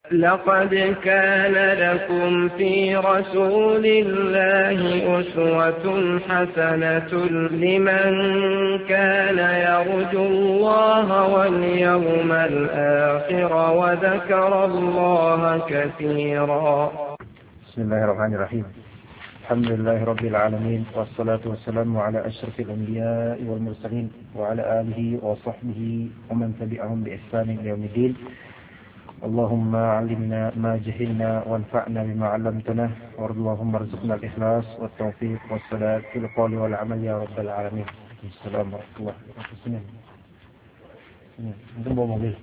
لقد كان لكم في رسول الله أسوة حسنة لمن كان يرجو الله واليوم الآخر وذكر الله كثيرا. بسم الله الرحمن الرحيم. الحمد لله رب العالمين، والصلاة والسلام على أشرف الأنبياء والمرسلين وعلى آله وصحبه ومن تبعهم بإحسان إلى يوم الدين. اللهم علمنا ما جهلنا وانفعنا بما علمتنا، اللهم ارزقنا الإخلاص والتوفيق والسداد في القول والعمل يا رب العالمين. السلام ورحمة الله وبركاته. Antum bawa mobil?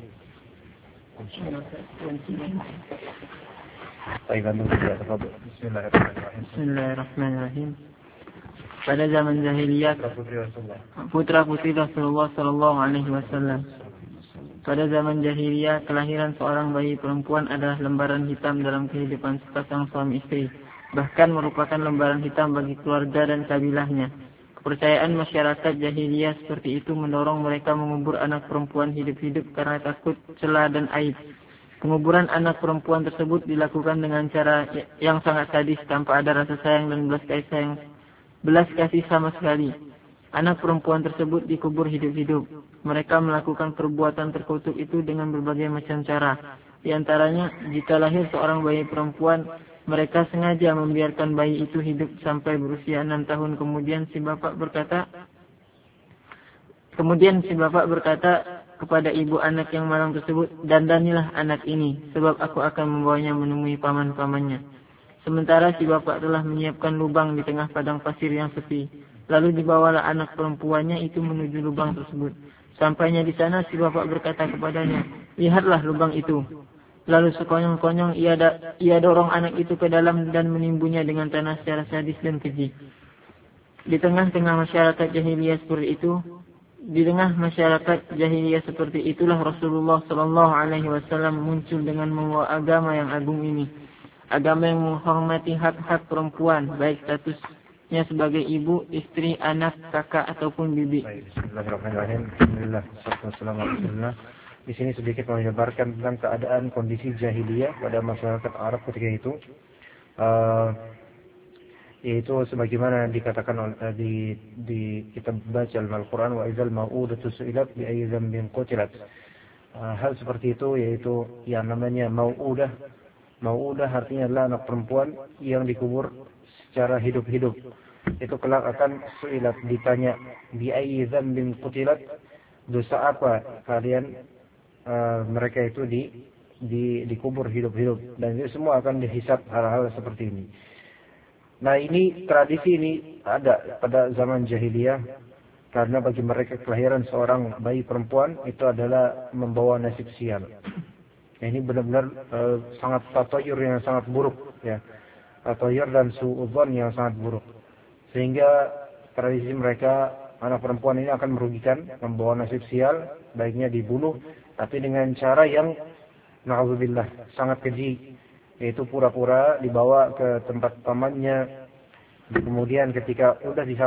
Baik, antum tidak terlalu. Bismillahirrahmanirrahim. Bismillahirrahmanirrahim. Pada zaman jahiliyah, putra-putri Rasulullah sallallahu alaihi wasallam. Pada zaman jahiliyah, kelahiran seorang bayi perempuan adalah lembaran hitam dalam kehidupan sepasang suami istri, bahkan merupakan lembaran hitam bagi keluarga dan kabilahnya. Kepercayaan masyarakat jahiliyah seperti itu mendorong mereka mengubur anak perempuan hidup-hidup karena takut celah dan aib. Penguburan anak perempuan tersebut dilakukan dengan cara yang sangat sadis tanpa ada rasa sayang dan belas kasih sama sekali. Anak perempuan tersebut dikubur hidup-hidup. Mereka melakukan perbuatan terkutuk itu dengan berbagai macam cara. Di antaranya, jika lahir seorang bayi perempuan, mereka sengaja membiarkan bayi itu hidup sampai berusia 6 tahun. Kemudian si bapak berkata kepada ibu anak yang malang tersebut, "Dandanilah anak ini, sebab aku akan membawanya menemui paman-pamannya." Sementara si bapak telah menyiapkan lubang di tengah padang pasir yang sepi. Lalu dibawalah anak perempuannya itu menuju lubang tersebut. Sampainya di sana, si bapak berkata kepadanya, "Lihatlah lubang itu." Lalu sekonyong-konyong ia dorong anak itu ke dalam dan menimbunya dengan tanah secara sadis dan keji. Di tengah-tengah masyarakat jahiliyah seperti itulah Rasulullah sallallahu alaihi wasallam muncul dengan membawa agama yang agung ini. Agama yang menghormati hak-hak perempuan, baik statusnya sebagai ibu, istri, anak, kakak ataupun bibi. Bismillahirrahmanirrahim. Alhamdulillah, wassalamu ala rasulillah. Di sini sedikit menjabarkan tentang keadaan kondisi jahiliyah pada masyarakat Arab ketika itu, yaitu sebagaimana dikatakan di kitab baca Al-Quran, wa idzal mau'udatu su'ilat bi ayyi dzambin qutilat. Hal seperti itu, yaitu yang namanya mau'udah. Mau'udah artinya adalah anak perempuan yang dikubur secara hidup-hidup. Itu kelak akan su'ilat, ditanya bi ayyi dzambin qutilat, dosa apa kalian mereka itu dikubur hidup-hidup, dan itu semua akan dihisab hal-hal seperti ini. Nah, ini tradisi ini ada pada zaman jahiliyah, karena bagi mereka kelahiran seorang bayi perempuan itu adalah membawa nasib sial. Ini benar-benar sangat tatoyur yang sangat buruk, ya, tatoyur dan suudzon yang sangat buruk, sehingga tradisi mereka anak perempuan ini akan merugikan, membawa nasib sial, baiknya dibunuh, tapi dengan cara yang na'udzubillah sangat keji, yaitu pura-pura dibawa ke tempat pamannya. Kemudian ketika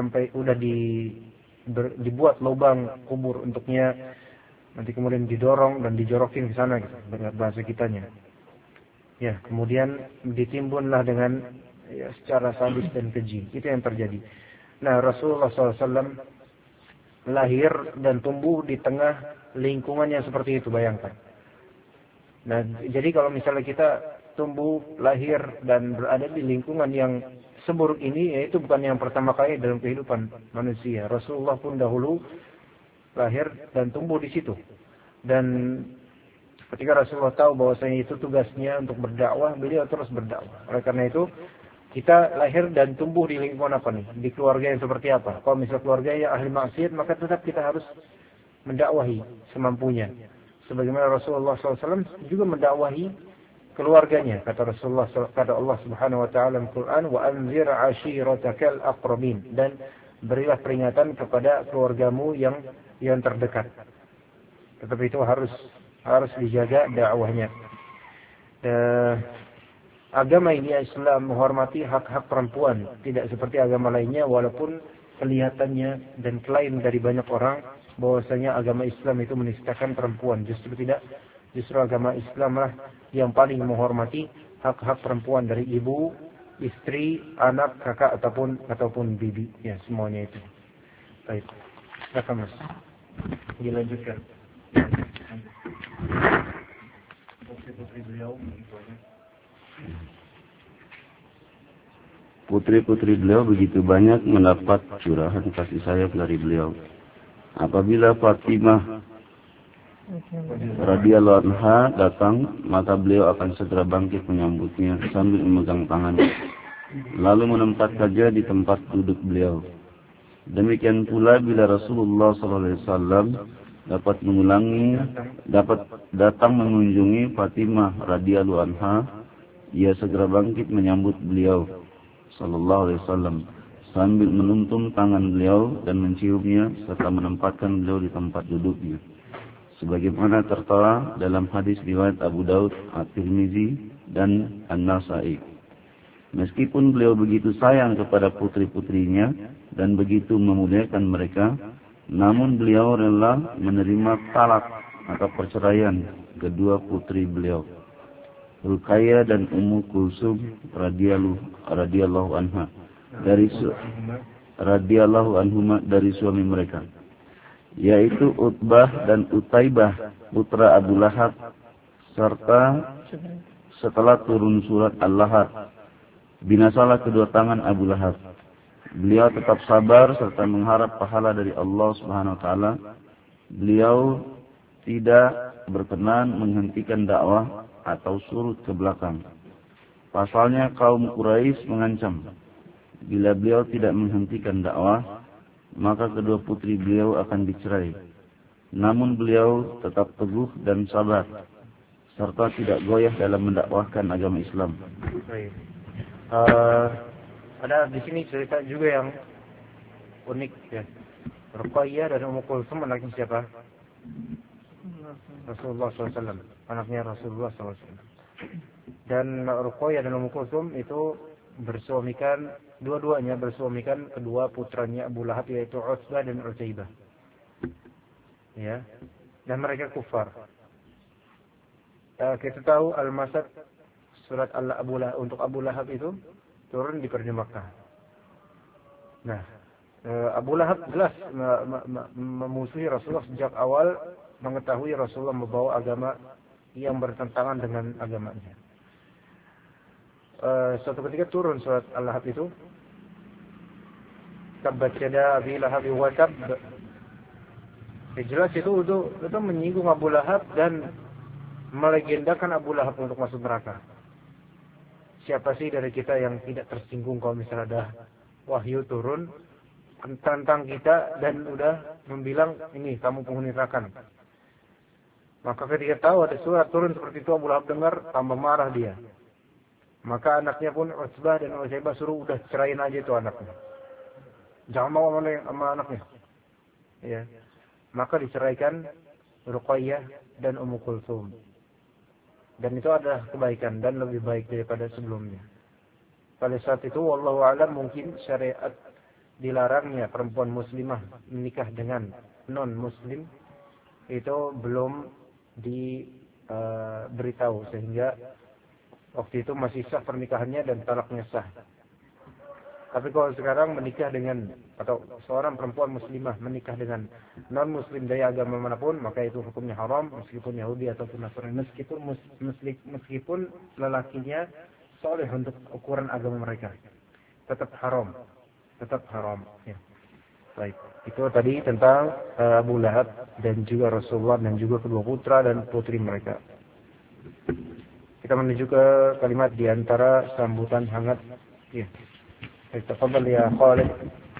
dibuat lubang kubur untuknya, nanti kemudian didorong dan dijorokin ke sana, gitu, bahasa kitanya. Ya, kemudian ditimbunlah dengan secara sadis dan keji. Itu yang terjadi. Nah, Rasulullah SAW lahir dan tumbuh di tengah lingkungan yang seperti itu, bayangkan. Nah, jadi kalau misalnya kita tumbuh, lahir dan berada di lingkungan yang seburuk ini, yaitu bukan yang pertama kali dalam kehidupan manusia. Rasulullah pun dahulu lahir dan tumbuh di situ. Dan ketika Rasulullah tahu bahwasanya itu tugasnya untuk berdakwah, beliau terus berdakwah. Oleh karena itu, kita lahir dan tumbuh di lingkungan apa nih? Di keluarga yang seperti apa? Kalau misalnya keluarga yang ahli maksiat, maka tetap kita harus mendakwahi semampunya. Sebagaimana Rasulullah SAW juga mendakwahi keluarganya. Kata Rasulullah, kata Allah Subhanahu Wa Taala dalam Quran, wa anzir ashiratakal aqrabin, dan berilah peringatan kepada keluargamu yang terdekat. Tetapi itu harus dijaga dakwahnya. Agama ini Islam menghormati hak-hak perempuan, tidak seperti agama lainnya, walaupun kelihatannya dan klaim dari banyak orang bahwasanya agama Islam itu menistakan perempuan. Justru tidak. Justru agama Islamlah yang paling menghormati hak-hak perempuan dari ibu, istri, anak, kakak ataupun bibi. Ya, semuanya itu. Baik. Silakan Mas. Dilanjutkan. Putri-putri beliau begitu banyak mendapat curahan kasih sayang dari beliau. Apabila Fatimah radhiyallahu anha datang, maka beliau akan segera bangkit menyambutnya sambil memegang tangannya, lalu menempatkannya di tempat duduk beliau. Demikian pula bila Rasulullah SAW dapat datang mengunjungi Fatimah radhiyallahu anha, ia segera bangkit menyambut beliau sallallahu alaihi wasallam sambil menuntum tangan beliau dan menciumnya serta menempatkan beliau di tempat duduknya. Sebagaimana tertera dalam hadis riwayat Abu Daud, At-Tirmizi dan An-Nasa'i. Meskipun beliau begitu sayang kepada putri-putrinya dan begitu memuliakan mereka, namun beliau rela menerima talak atau perceraian kedua putri beliau, Ruqayyah dan Ummu Kulsum radhiyallahu anha dari suami mereka, yaitu Utbah dan Utaibah putra Abu Lahab, serta setelah turun surat Al-Lahab, binasalah kedua tangan Abu Lahab. Beliau tetap sabar serta mengharap pahala dari Allah Subhanahu wa taala. Beliau tidak berkenan menghentikan dakwah atau surut ke belakang. Pasalnya kaum Quraisy mengancam, bila beliau tidak menghentikan dakwah, maka kedua putri beliau akan dicerai. Namun beliau tetap teguh dan sabar, serta tidak goyah dalam mendakwahkan agama Islam. Ada di sini cerita juga yang unik ya. Ruqayyah dan Ummu Kulsum anaknya siapa? Rasulullah SAW, anaknya Rasulullah SAW. Dan Ruqayyah dan Ummu Kulsum itu dua-duanya bersuamikan kedua putranya Abu Lahab, yaitu Utsbah dan Utaibah. Ya. Dan mereka kufar. Kita tahu Al-Masad, surat untuk Abu Lahab itu turun di Perdi Makkah. Nah, Abu Lahab jelas memusuhi Rasulullah sejak awal, mengetahui Rasulullah membawa agama yang bertentangan dengan agamanya. Suatu ketika turun surat Al-Lahab itu, tabbat yada Abi Lahab wa tab. Jelas itu menyinggung Abu Lahab dan melegendakan Abu Lahab untuk masuk neraka. Siapa sih dari kita yang tidak tersinggung kalau misalnya ada wahyu turun tentang kita dan udah membilang ini kamu penghuni neraka. Maka ketika tahu ada surat turun seperti itu, Abu Lahab dengar, tambah marah dia. Maka anaknya pun Utsbah dan Utaibah suruh udah ceraiin aja itu anaknya. Jangan mau sama anaknya. Ya. Maka diceraikan Ruqayyah dan Ummu Kulsum. Dan itu adalah kebaikan dan lebih baik daripada sebelumnya. Pada saat itu wallahu a'lam mungkin syariat dilarangnya perempuan muslimah menikah dengan non muslim itu belum diberitahu, sehingga waktu itu masih sah pernikahannya dan talaknya sah. Tapi kalau sekarang menikah dengan, atau seorang perempuan muslimah menikah dengan non muslim dari agama manapun, maka itu hukumnya haram, meskipun Yahudi ataupun Nasrani, meskipun lelakinya soleh untuk ukuran agama mereka, tetap haram. Ya. Baik, itu tadi tentang Abu Lahab dan juga Rasulullah dan juga kedua putra dan putri mereka. Kita menuju ke kalimat di antara sambutan hangat. Ya. Tafadhal ya Khalid.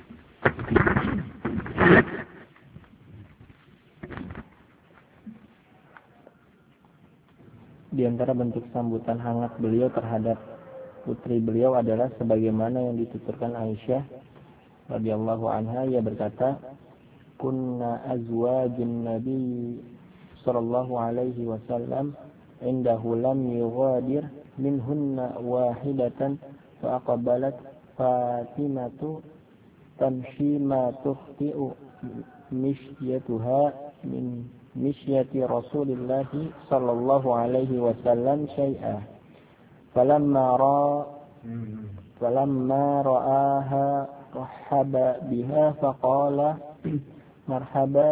Di antara bentuk sambutan hangat beliau terhadap putri beliau adalah sebagaimana yang dituturkan Aisyah radhiyallahu anha. Ia berkata, "Kunna azwajun Nabi sallallahu alaihi wasallam indahu lam yughadir minhunna wahidatan fa aqbalat Fatimatu tamshi ma tukhti'u mishyatuha min مشية رسول الله صلى الله عليه وسلم شيئا فلما رآها رحب بها فقال مرحبا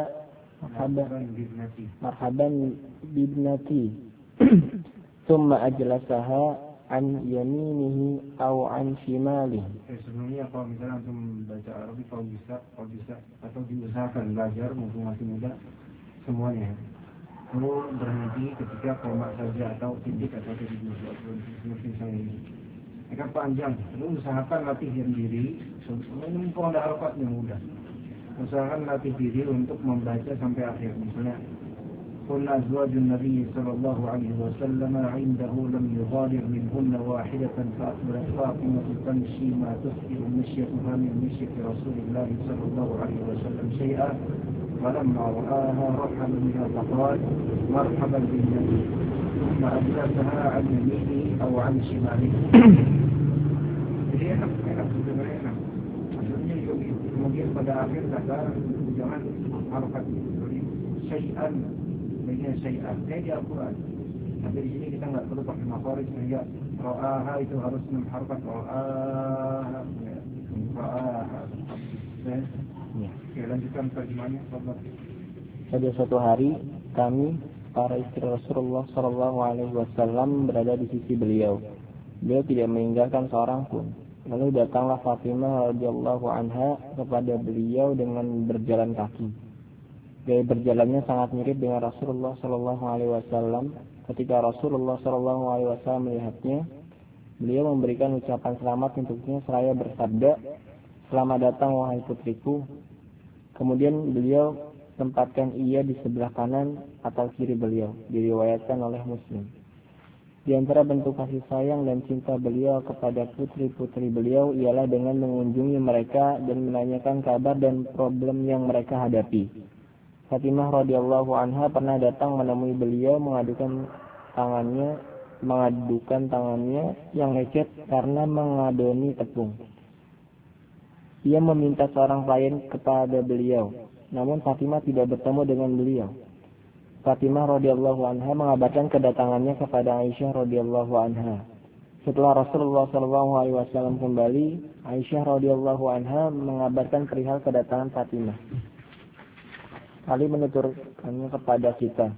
بابنتي ثم أجلسها عن يمينه أو عن شماله. Sebenarnya kalau misalnya antum baca Arabi kalau bisa atau diusahakan belajar mumpung masih muda semuanya. Perlu berhenti ketika koma saja atau titik atau titik seperti misalnya ini. Akan panjang. Perlu usahakan latihan diri. Mumpung ada harokatnya mudah. Usahakan latih diri untuk membaca sampai akhir. Misalnya كل أزواج النبي صلى الله عليه وسلم عنده لم يغادر منهن واحدة فأقبلت فاطمة تمشي ما تسكر مشيتها من مشية رسول الله صلى الله عليه وسلم شيئا فلما رآها رحب بها فقال مرحبا بالنبي ثم أجلسها عن يمينه أو عن شماله. Jadi enak sebenarnya enak. Maksudnya kemudian pada akhir kata jangan harokat syai'an. Bagian syai'an, di Al-Quran. Tapi di sini kita nggak perlu pakai makhraj sehingga ra'aha itu harus mengharkat ra'aha. Oke, lanjutkan terjemahannya. Pada suatu hari kami para istri Rasulullah Shallallahu Alaihi Wasallam berada di sisi beliau. Beliau tidak meninggalkan seorang pun. Lalu datanglah Fatimah radhiyallahu anha kepada beliau dengan berjalan kaki. Gaya berjalannya sangat mirip dengan Rasulullah Shallallahu Alaihi Wasallam. Ketika Rasulullah Shallallahu Alaihi Wasallam melihatnya, beliau memberikan ucapan selamat untuknya seraya bersabda, "Selamat datang wahai putriku." Kemudian beliau tempatkan ia di sebelah kanan atau kiri beliau. Diriwayatkan oleh Muslim. Di antara bentuk kasih sayang dan cinta beliau kepada putri-putri beliau ialah dengan mengunjungi mereka dan menanyakan kabar dan problem yang mereka hadapi. Fatimah radhiyallahu anha pernah datang menemui beliau mengadukan tangannya yang lecet karena mengadoni tepung. Ia meminta seorang pelayan kepada beliau, namun Fatimah tidak bertemu dengan beliau. Fatimah radhiyallahu anha mengabarkan kedatangannya kepada Aisyah radhiyallahu anha. Setelah Rasulullah SAW kembali, Aisyah radhiyallahu anha mengabarkan perihal kedatangan Fatimah. Ali menuturkannya kepada kita.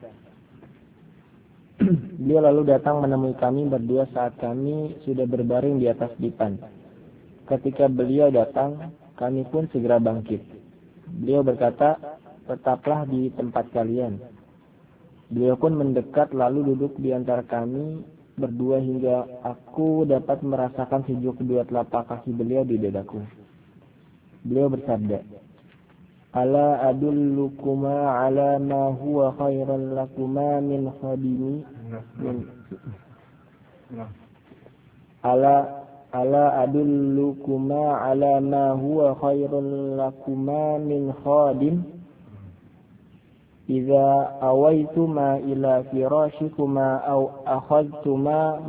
Beliau lalu datang menemui kami berdua saat kami sudah berbaring di atas dipan. Ketika beliau datang, kami pun segera bangkit. Beliau berkata, "Tetaplah di tempat kalian." Beliau pun mendekat lalu duduk di antara kami berdua hingga aku dapat merasakan sejuk kedua telapak kaki beliau di dadaku. Beliau bersabda, "Ala adullukuma ala ma huwa khairan lakuma min khadimi ala adullukuma ala ma huwa khairan lakuma min khadim idza awaituma ila firashikuma aw akhadtuma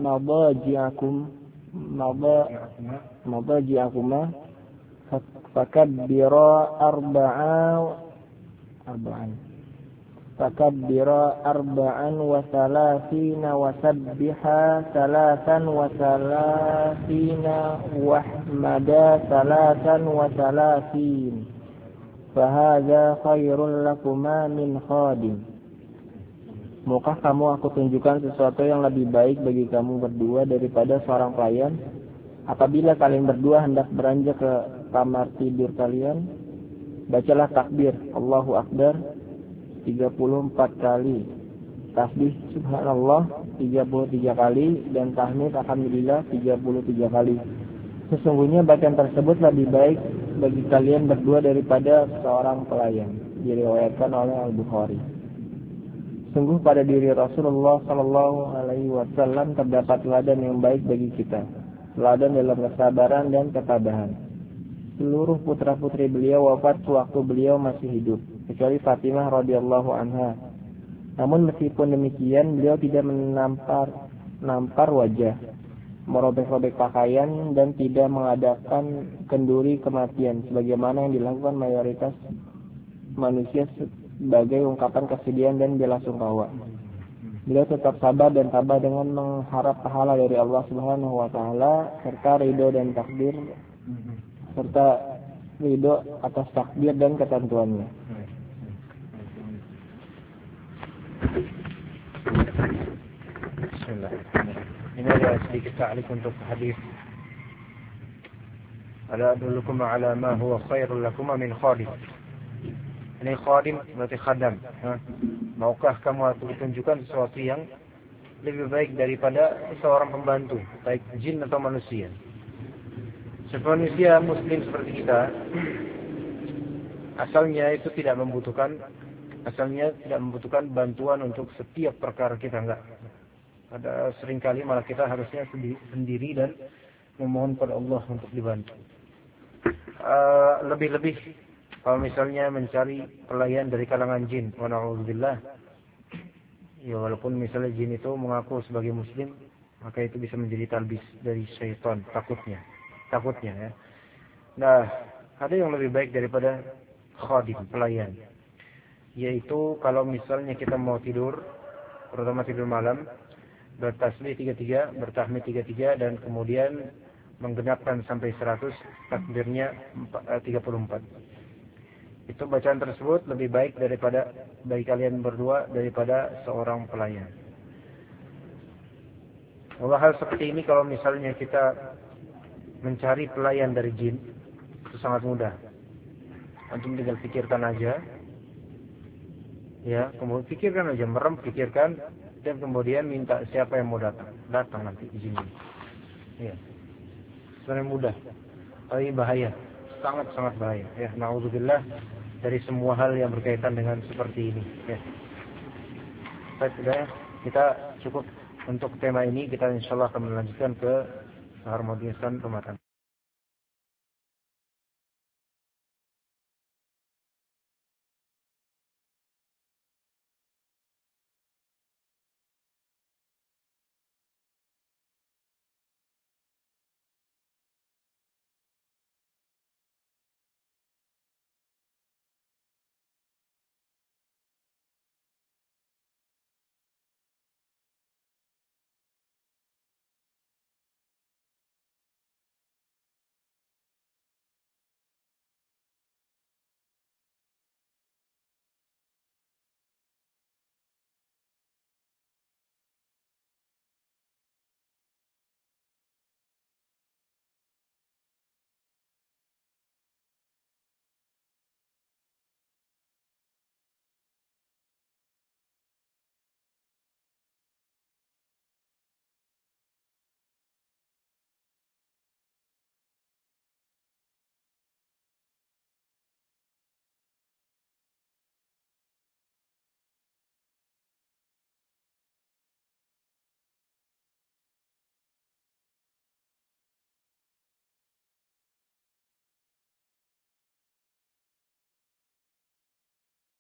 madaji'akuma فكبرا أربعا وثلاثين وسبحا 33 واحمدا 33 فهذا خير لكما من خادم. Maukah kamu aku tunjukkan sesuatu yang lebih baik bagi kamu berdua daripada seorang pelayan? Apabila kalian berdua hendak beranjak ke kamar tidur kalian, bacalah takbir Allahu Akbar 34 kali, tasbih subhanallah 33 kali, dan tahmid alhamdulillah 33 kali. Sesungguhnya bacaan tersebut lebih baik bagi kalian berdua daripada seorang pelayan. Diriwayatkan oleh Al-Bukhari. Sungguh pada diri Rasulullah Sallallahu Alaihi Wasallam terdapat teladan yang baik bagi kita, teladan dalam kesabaran dan ketabahan. Seluruh putra-putri beliau wafat sewaktu beliau masih hidup, kecuali Fatimah radhiyallahu anha. Namun meskipun demikian, beliau tidak menampar wajah, merobek-robek pakaian, dan tidak mengadakan kenduri kematian sebagaimana yang dilakukan mayoritas manusia sebagai ungkapan kesedihan dan belasungkawa. Beliau tetap sabar dan tabah dengan mengharap pahala dari Allah Subhanahu wa taala serta ridho atas takdir dan ketentuannya. Bismillah. Ini adalah sedikit ta'liq untuk hadis. Ala adullukum ala ma huwa khairul lakum min khadim. Ini khadim berarti khadam. Maukah kamu tunjukkan sesuatu yang lebih baik daripada seorang pembantu, baik jin atau manusia? Manusia muslim seperti kita, asalnya tidak membutuhkan bantuan untuk setiap perkara kita, enggak. Ada seringkali malah kita harusnya sendiri dan memohon pada Allah untuk dibantu. Lebih-lebih kalau misalnya mencari pelayan dari kalangan jin, wa na'udzubillah. Ya walaupun misalnya jin itu mengaku sebagai muslim, maka itu bisa menjadi talbis dari syaitan, takutnya ya. Nah, ada yang lebih baik daripada khadim, pelayan. Yaitu kalau misalnya kita mau tidur, terutama tidur malam, bertasbih 33, bertahmid 33 dan kemudian menggenapkan sampai 100, takbirnya 34. Itu bacaan tersebut lebih baik bagi kalian berdua daripada seorang pelayan. Hal seperti ini kalau misalnya kita mencari pelayan dari jin, itu sangat mudah. Antum tinggal pikirkan aja. Ya, kemudian pikirkan dan kemudian minta siapa yang mau datang nanti di sini. Ya. Sebenarnya mudah. Tapi bahaya. Sangat bahaya. Ya, na'udzubillah dari semua hal yang berkaitan dengan seperti ini. Ya. Baik, sudah kita cukup untuk tema ini. Kita insyaallah akan melanjutkan ke harmoniskan rumah tangga.